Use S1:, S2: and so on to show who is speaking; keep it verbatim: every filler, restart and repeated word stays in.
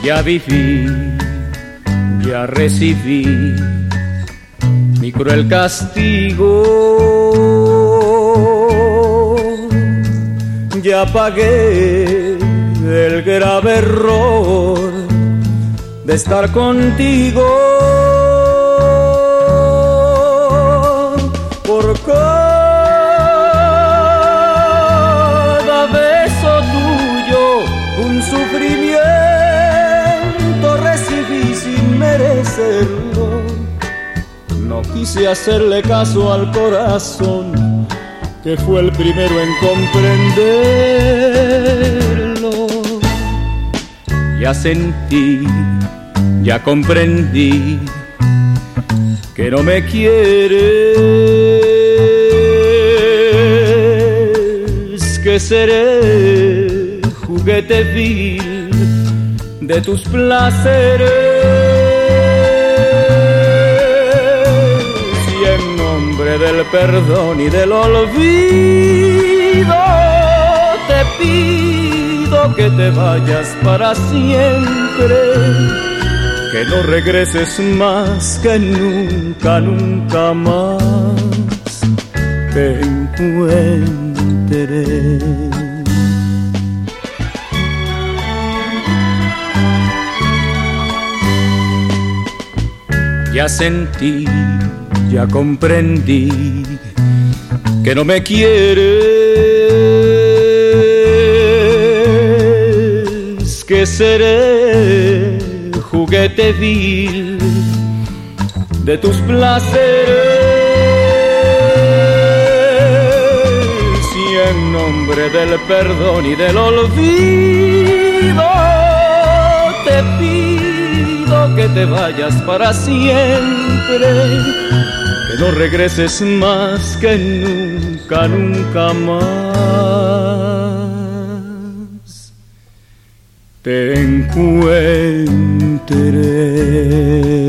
S1: Ya viví, ya recibí mi cruel castigo, ya pagué el grave error de estar contigo. Por cada beso tuyo un sufrimiento recibí sin merecerlo. No quise hacerle caso al corazón, que fue el primero en comprenderlo. Ya sentí, ya comprendí que no me quieres, que seré juguete vil de tus placeres. Y en nombre del perdón y del olvido te pido que te vayas para siempre, que no regreses más, que nunca, nunca más te encuentre. Ya sentí, ya comprendí que no me quieres, que seré juguete vil de tus placeres. Y en nombre del perdón y del olvido te pido que te vayas para siempre, que no regreses más, que nunca, nunca más te encuentre.